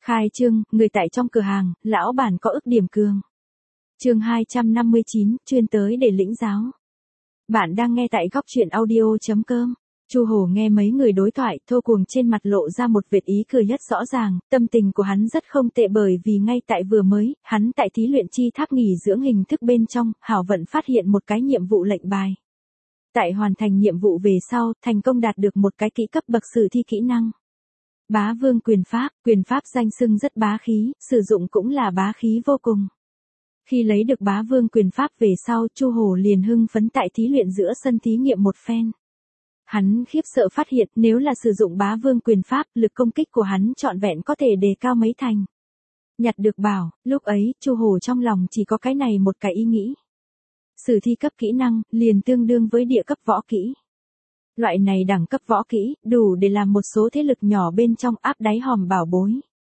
Khai trương, người tại trong cửa hàng, lão bản có ức điểm cường. Chương 259, chuyên tới để lĩnh giáo. Bạn đang nghe tại góc truyện audio.com. Chu Hổ nghe mấy người đối thoại, thô cuồng trên mặt lộ ra một vệt ý cười rất rõ ràng, tâm tình của hắn rất không tệ bởi vì ngay tại vừa mới, hắn tại thí luyện chi tháp nghỉ dưỡng hình thức bên trong, hảo vận phát hiện một cái nhiệm vụ lệnh bài. Tại hoàn thành nhiệm vụ về sau, thành công đạt được một cái kỹ cấp bậc sử thi kỹ năng. Bá vương quyền pháp danh xưng rất bá khí, sử dụng cũng là bá khí vô cùng. Khi lấy được bá vương quyền pháp về sau, Chu Hổ liền hưng phấn tại thí luyện giữa sân thí nghiệm một phen. Hắn khiếp sợ phát hiện nếu là sử dụng bá vương quyền pháp, lực công kích của hắn trọn vẹn có thể đề cao mấy thành. Nhặt được bảo, lúc ấy, Chu Hổ trong lòng chỉ có cái này một cái ý nghĩ. Sử thi cấp kỹ năng, liền tương đương với địa cấp võ kỹ. Loại này đẳng cấp võ kỹ, đủ để làm một số thế lực nhỏ bên trong áp đáy hòm bảo bối.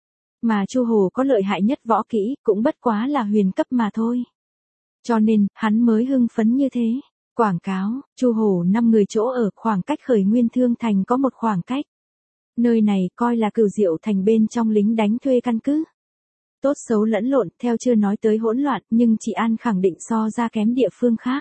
Mà Chu Hổ có lợi hại nhất võ kỹ, cũng bất quá là huyền cấp mà thôi. Cho nên, hắn mới hưng phấn như thế. Quảng cáo, Chu Hổ 5 người chỗ ở, khoảng cách Khởi Nguyên Thương Thành có một khoảng cách. Nơi này coi là Cửu Diệu Thành bên trong lính đánh thuê căn cứ. Tốt xấu lẫn lộn, theo chưa nói tới hỗn loạn, nhưng chị An khẳng định so ra kém địa phương khác.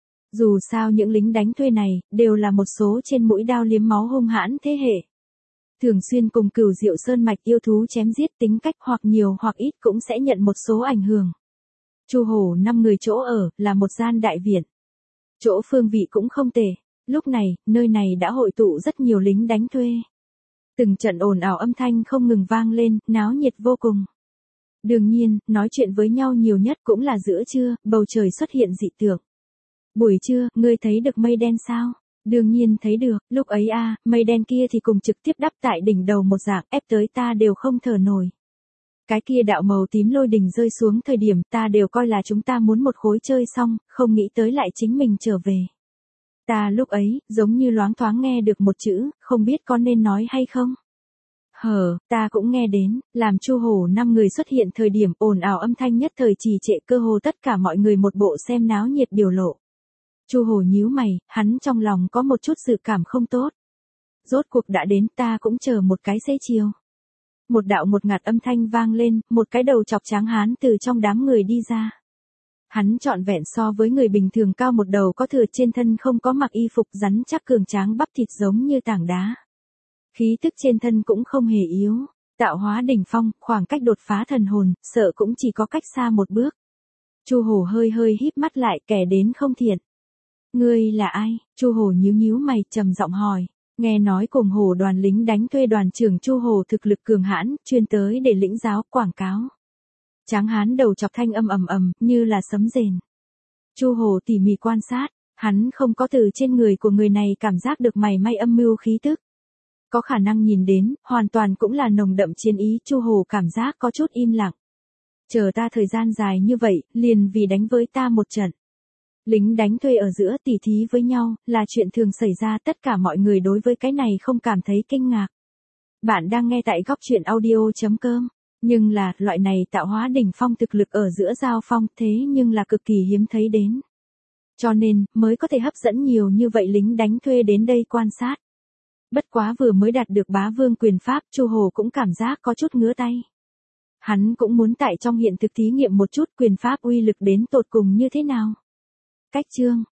Dù sao những lính đánh thuê này, đều là một số trên mũi đao liếm máu hung hãn thế hệ. Thường xuyên cùng Cửu Diệu Sơn mạch yêu thú chém giết, tính cách hoặc nhiều hoặc ít cũng sẽ nhận một số ảnh hưởng. Chu Hổ 5 người chỗ ở, là một gian đại viện. Chỗ phương vị cũng không tệ. Lúc này, nơi này đã hội tụ rất nhiều lính đánh thuê. Từng trận ồn ào âm thanh không ngừng vang lên, náo nhiệt vô cùng. Đương nhiên, nói chuyện với nhau nhiều nhất cũng là giữa trưa, bầu trời xuất hiện dị tượng. Buổi trưa, ngươi thấy được mây đen sao? Đương nhiên thấy được, lúc ấy mây đen kia thì cùng trực tiếp đắp tại đỉnh đầu một dạng, ép tới ta đều không thở nổi. Cái kia đạo màu tím lôi đình rơi xuống thời điểm ta đều coi là chúng ta muốn một khối chơi xong, không nghĩ tới lại chính mình trở về. Ta lúc ấy, giống như loáng thoáng nghe được một chữ, không biết có nên nói hay không. Ta cũng nghe đến, làm Chu Hổ 5 người xuất hiện thời điểm ồn ào âm thanh nhất thời trì trệ, cơ hồ tất cả mọi người một bộ xem náo nhiệt biểu lộ. Chu Hổ nhíu mày, hắn trong lòng có một chút dự cảm không tốt. Rốt cuộc đã đến, ta cũng chờ một cái xế chiều. Một đạo một ngạt âm thanh vang lên, một cái đầu chọc tráng hán từ trong đám người đi ra. Hắn trọn vẹn so với người bình thường cao một đầu có thừa, trên thân không có mặc y phục rắn chắc cường tráng, bắp thịt giống như tảng đá. Khí tức trên thân cũng không hề yếu, tạo hóa đỉnh phong, khoảng cách đột phá thần hồn, sợ cũng chỉ có cách xa một bước. Chu Hổ hơi híp mắt lại, kẻ đến không thiện. Ngươi là ai? Chu Hổ nhíu mày, trầm giọng hỏi. Nghe nói cùng Hổ đoàn lính đánh thuê đoàn trưởng Chu Hổ thực lực cường hãn, chuyên tới để lĩnh giáo, quảng cáo. Tráng hán đầu chọc thanh âm ầm như là sấm rền. Chu Hổ tỉ mỉ quan sát, hắn không có từ trên người của người này cảm giác được mảy may âm mưu khí tức. Có khả năng nhìn đến, hoàn toàn cũng là nồng đậm chiến ý. Chu Hổ cảm giác có chút im lặng. Chờ ta thời gian dài như vậy, liền vì đánh với ta một trận. Lính đánh thuê ở giữa tỉ thí với nhau, là chuyện thường xảy ra, tất cả mọi người đối với cái này không cảm thấy kinh ngạc. Bạn đang nghe tại góc truyện audio.com, nhưng là, loại này tạo hóa đỉnh phong thực lực ở giữa giao phong, thế nhưng là cực kỳ hiếm thấy đến. Cho nên, mới có thể hấp dẫn nhiều như vậy lính đánh thuê đến đây quan sát. Bất quá vừa mới đạt được bá vương quyền pháp, Chu Hổ cũng cảm giác có chút ngứa tay. Hắn cũng muốn tại trong hiện thực thí nghiệm một chút quyền pháp uy lực đến tột cùng như thế nào. Cách chương